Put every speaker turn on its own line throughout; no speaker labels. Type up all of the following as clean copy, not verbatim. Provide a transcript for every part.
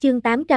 Chương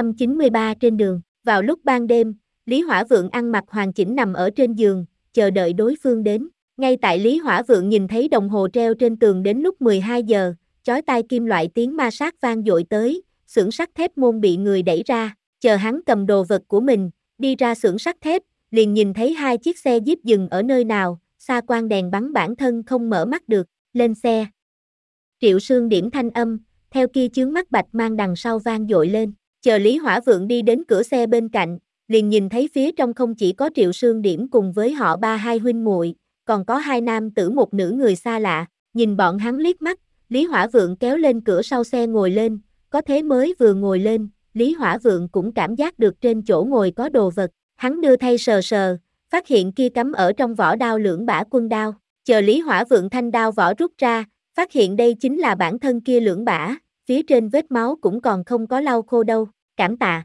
893 trên đường, vào lúc ban đêm, Lý Hỏa Vượng ăn mặc hoàn chỉnh nằm ở trên giường, chờ đợi đối phương đến. Ngay tại Lý Hỏa Vượng nhìn thấy đồng hồ treo trên tường đến lúc 12 giờ, chói tai kim loại tiếng ma sát vang dội tới, xưởng sắt thép môn bị người đẩy ra, chờ hắn cầm đồ vật của mình, đi ra xưởng sắt thép, liền nhìn thấy hai chiếc xe Jeep dừng ở nơi nào, xa quang đèn bắn bản thân không mở mắt được, lên xe. Triệu Sương điểm thanh âm, theo kia chướng mắt bạch mang đằng sau vang dội lên, chờ Lý Hỏa Vượng đi đến cửa xe bên cạnh, liền nhìn thấy phía trong không chỉ có Triệu Sương điểm cùng với họ ba hai huynh muội, còn có hai nam tử một nữ người xa lạ, nhìn bọn hắn liếc mắt, Lý Hỏa Vượng kéo lên cửa sau xe ngồi lên, có thế mới vừa ngồi lên, Lý Hỏa Vượng cũng cảm giác được trên chỗ ngồi có đồ vật, hắn đưa tay sờ sờ, phát hiện kia cắm ở trong vỏ đao lưỡng bả quân đao, chờ Lý Hỏa Vượng thanh đao vỏ rút ra, phát hiện đây chính là bản thân kia lưỡng bả, phía trên vết máu cũng còn không có lau khô đâu, cảm tạ.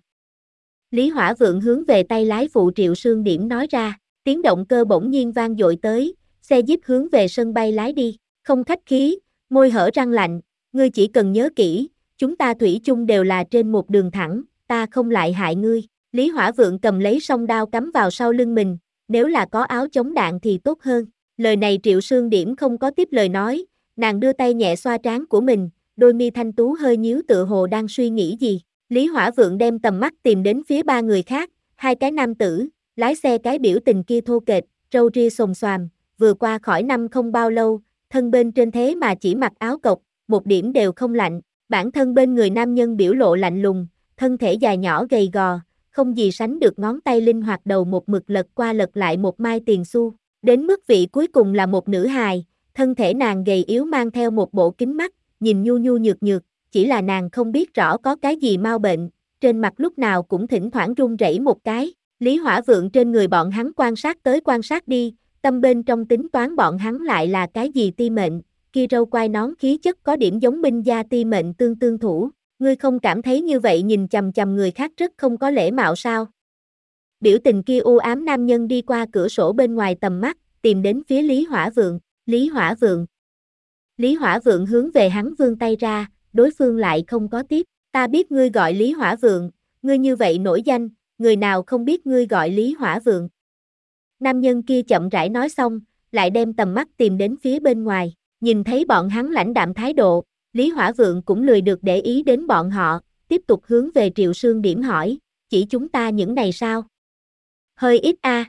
Lý Hỏa Vượng hướng về tay lái phụ Triệu Sương điểm nói ra, tiếng động cơ bỗng nhiên vang dội tới, xe Jeep hướng về sân bay lái đi, không khách khí, môi hở răng lạnh, ngươi chỉ cần nhớ kỹ, chúng ta thủy chung đều là trên một đường thẳng, ta không lại hại ngươi. Lý Hỏa Vượng cầm lấy song đao cắm vào sau lưng mình, nếu là có áo chống đạn thì tốt hơn. Lời này Triệu Sương điểm không có tiếp lời nói, nàng đưa tay nhẹ xoa trán của mình, đôi mi thanh tú hơi nhíu tựa hồ đang suy nghĩ gì. Lý Hỏa Vượng đem tầm mắt tìm đến phía ba người khác, hai cái nam tử, lái xe cái biểu tình kia thô kệch, râu ria xồm xoàm, vừa qua khỏi năm không bao lâu, thân bên trên thế mà chỉ mặc áo cộc, một điểm đều không lạnh, bản thân bên người nam nhân biểu lộ lạnh lùng, thân thể dài nhỏ gầy gò, không gì sánh được ngón tay linh hoạt đầu một mực lật qua lật lại một mai tiền xu, đến mức vị cuối cùng là một nữ hài, thân thể nàng gầy yếu mang theo một bộ kính mắt, nhìn nhu nhu nhược nhược, chỉ là nàng không biết rõ có cái gì mau bệnh, trên mặt lúc nào cũng thỉnh thoảng run rẩy một cái. Lý Hỏa Vượng trên người bọn hắn quan sát tới quan sát đi, tâm bên trong tính toán bọn hắn lại là cái gì ti mệnh, kia râu quai nón khí chất có điểm giống binh gia ti mệnh tương tương thủ, ngươi không cảm thấy như vậy nhìn chằm chằm người khác rất không có lễ mạo sao? Biểu tình kia u ám nam nhân đi qua cửa sổ bên ngoài tầm mắt, tìm đến phía Lý Hỏa Vượng, Lý Hỏa Vượng. Lý Hỏa Vượng hướng về hắn vươn tay ra, đối phương lại không có tiếp, ta biết ngươi gọi Lý Hỏa Vượng, ngươi như vậy nổi danh, người nào không biết ngươi gọi Lý Hỏa Vượng. Nam nhân kia chậm rãi nói xong, lại đem tầm mắt tìm đến phía bên ngoài, nhìn thấy bọn hắn lãnh đạm thái độ, Lý Hỏa Vượng cũng lười được để ý đến bọn họ, tiếp tục hướng về Triệu Sương điểm hỏi, chỉ chúng ta những này sao? Hơi ít a.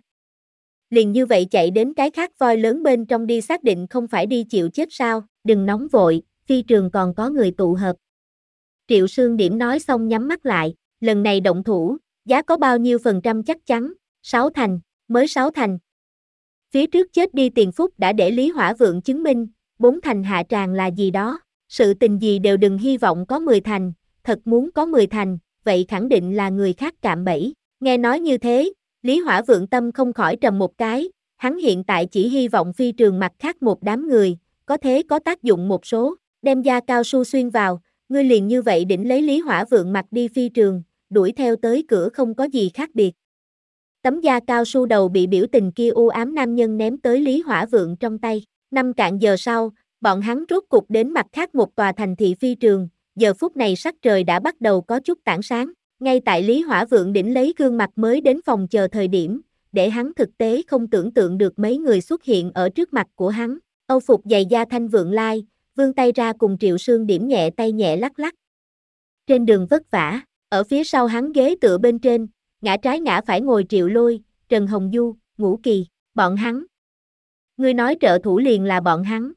Liền như vậy chạy đến cái khác voi lớn bên trong đi xác định không phải đi chịu chết sao, đừng nóng vội, phi trường còn có người tụ hợp. Triệu Sương điểm nói xong nhắm mắt lại, lần này động thủ, giá có bao nhiêu % chắc chắn, 6 thành, mới 6 thành. Phía trước chết đi tiền phúc đã để Lý Hỏa Vượng chứng minh, 4 thành hạ tràng là gì đó, sự tình gì đều đừng hy vọng có 10 thành, thật muốn có 10 thành, vậy khẳng định là người khác cạm bẫy. Nghe nói như thế, Lý Hỏa Vượng tâm không khỏi trầm một cái, hắn hiện tại chỉ hy vọng phi trường mặt khác một đám người, có thế có tác dụng một số, đem da cao su xuyên vào, ngươi liền như vậy đỉnh lấy Lý Hỏa Vượng mặt đi phi trường, đuổi theo tới cửa không có gì khác biệt. Tấm da cao su đầu bị biểu tình kia u ám nam nhân ném tới Lý Hỏa Vượng trong tay, 5 cạn giờ sau, bọn hắn rốt cục đến mặt khác một tòa thành thị phi trường, giờ phút này sắc trời đã bắt đầu có chút tảng sáng, ngay tại Lý Hỏa Vượng đỉnh lấy gương mặt mới đến phòng chờ thời điểm, để hắn thực tế không tưởng tượng được mấy người xuất hiện ở trước mặt của hắn, Âu phục dày da thanh vượng lai, vươn tay ra cùng Triệu Sương điểm nhẹ tay nhẹ lắc lắc. Trên đường vất vả, ở phía sau hắn ghế tựa bên trên, ngã trái ngã phải ngồi Triệu Lôi, Trần Hồng Du, Ngũ Kỳ, bọn hắn. Ngươi nói trợ thủ liền là bọn hắn.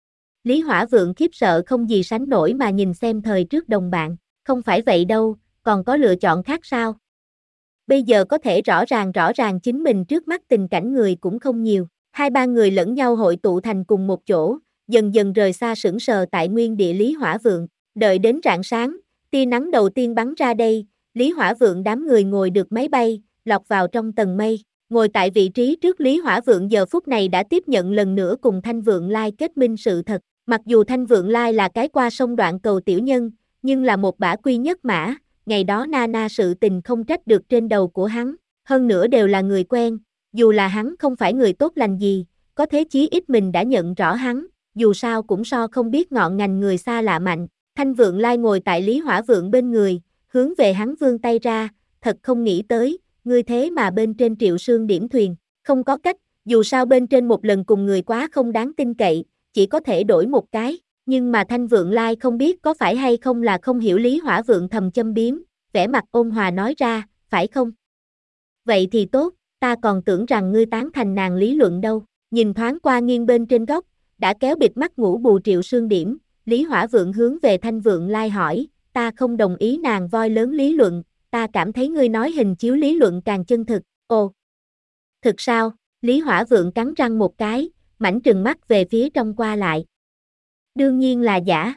Lý Hỏa Vượng khiếp sợ không gì sánh nổi mà nhìn xem thời trước đồng bạn, không phải vậy đâu, còn có lựa chọn khác sao? Bây giờ có thể rõ ràng chính mình trước mắt tình cảnh người cũng không nhiều, hai ba người lẫn nhau hội tụ thành cùng một chỗ, dần dần rời xa sững sờ tại nguyên địa Lý Hỏa Vượng, đợi đến rạng sáng, tia nắng đầu tiên bắn ra đây, Lý Hỏa Vượng đám người ngồi được máy bay, lọt vào trong tầng mây, ngồi tại vị trí trước Lý Hỏa Vượng giờ phút này đã tiếp nhận lần nữa cùng Thanh Vượng Lai kết minh sự thật, mặc dù Thanh Vượng Lai là cái qua sông đoạn cầu tiểu nhân, nhưng là một bả quy nhất mã, ngày đó Nana sự tình không trách được trên đầu của hắn, hơn nữa đều là người quen, dù là hắn không phải người tốt lành gì, có thế chí ít mình đã nhận rõ hắn, dù sao cũng so không biết ngọn ngành người xa lạ mạnh. Thanh Vượng Lai ngồi tại Lý Hỏa Vượng bên người, hướng về hắn vươn tay ra, thật không nghĩ tới, ngươi thế mà bên trên Triệu Sương điểm thuyền, không có cách, dù sao bên trên một lần cùng người quá không đáng tin cậy, chỉ có thể đổi một cái, nhưng mà Thanh Vượng Lai không biết có phải hay không là không hiểu Lý Hỏa Vượng thầm châm biếm, vẻ mặt ôn hòa nói ra, phải không? Vậy thì tốt, ta còn tưởng rằng ngươi tán thành nàng lý luận đâu, nhìn thoáng qua nghiêng bên trên góc, đã kéo bịt mắt ngủ bù Triệu Sương điểm, Lý Hỏa Vượng hướng về Thanh Vượng Lai hỏi, ta không đồng ý nàng voi lớn lý luận, ta cảm thấy ngươi nói hình chiếu lý luận càng chân thực, ồ. Thực sao? Lý Hỏa Vượng cắn răng một cái, mảnh trừng mắt về phía trong qua lại. Đương nhiên là giả.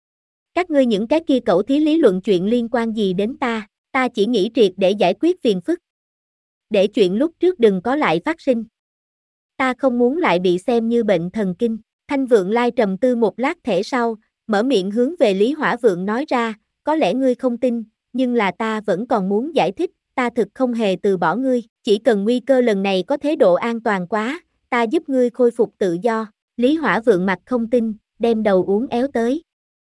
Các ngươi những cái kia cẩu thí lý luận chuyện liên quan gì đến ta chỉ nghĩ triệt để giải quyết phiền phức. Để chuyện lúc trước đừng có lại phát sinh. Ta không muốn lại bị xem như bệnh thần kinh. Thanh Vượng Lai trầm tư một lát thể sau, mở miệng hướng về Lý Hỏa Vượng nói ra, có lẽ ngươi không tin, nhưng là ta vẫn còn muốn giải thích, ta thực không hề từ bỏ ngươi, chỉ cần nguy cơ lần này có thế độ an toàn quá, ta giúp ngươi khôi phục tự do. Lý Hỏa Vượng mặt không tin, đem đầu uốn éo tới.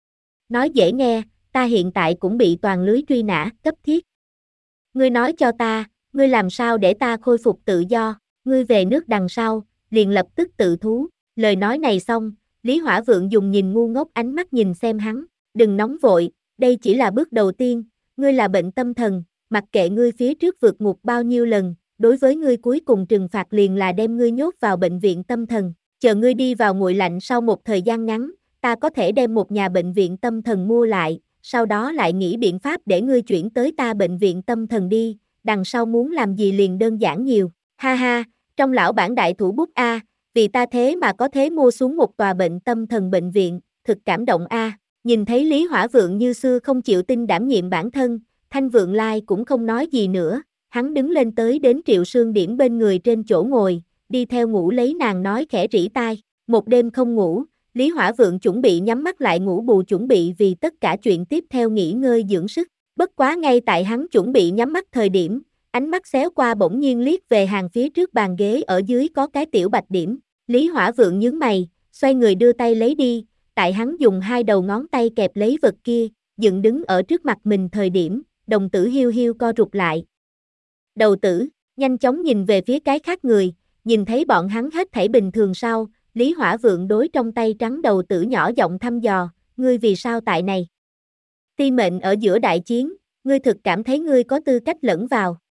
Nói dễ nghe, ta hiện tại cũng bị toàn lưới truy nã, cấp thiết. Ngươi nói cho ta, ngươi làm sao để ta khôi phục tự do, ngươi về nước đằng sau, liền lập tức tự thú. Lời nói này xong, Lý Hỏa Vượng dùng nhìn ngu ngốc ánh mắt nhìn xem hắn, đừng nóng vội, đây chỉ là bước đầu tiên, ngươi là bệnh tâm thần, mặc kệ ngươi phía trước vượt ngục bao nhiêu lần, đối với ngươi cuối cùng trừng phạt liền là đem ngươi nhốt vào bệnh viện tâm thần, chờ ngươi đi vào nguội lạnh sau một thời gian ngắn, ta có thể đem một nhà bệnh viện tâm thần mua lại, sau đó lại nghĩ biện pháp để ngươi chuyển tới ta bệnh viện tâm thần đi, đằng sau muốn làm gì liền đơn giản nhiều, ha ha, trong lão bản đại thủ bút A, vì ta thế mà có thế mua xuống một tòa bệnh tâm thần bệnh viện, thực cảm động A, nhìn thấy Lý Hỏa Vượng như xưa không chịu tin đảm nhiệm bản thân, Thanh Vượng Lai cũng không nói gì nữa, hắn đứng lên tới đến Triệu Sương điểm bên người trên chỗ ngồi, đi theo ngủ lấy nàng nói khẽ rỉ tai, một đêm không ngủ, Lý Hỏa Vượng chuẩn bị nhắm mắt lại ngủ bù chuẩn bị vì tất cả chuyện tiếp theo nghỉ ngơi dưỡng sức, bất quá ngay tại hắn chuẩn bị nhắm mắt thời điểm, ánh mắt xéo qua bỗng nhiên liếc về hàng phía trước bàn ghế ở dưới có cái tiểu bạch điểm, Lý Hỏa Vượng nhướng mày, xoay người đưa tay lấy đi, tại hắn dùng hai đầu ngón tay kẹp lấy vật kia, dựng đứng ở trước mặt mình thời điểm, đồng tử hiu hiu co rụt lại. Đầu tử, nhanh chóng nhìn về phía cái khác người, nhìn thấy bọn hắn hết thảy bình thường sau, Lý Hỏa Vượng đối trong tay trắng đầu tử nhỏ giọng thăm dò, ngươi vì sao tại này? Ti mệnh ở giữa đại chiến, ngươi thực cảm thấy ngươi có tư cách lẫn vào.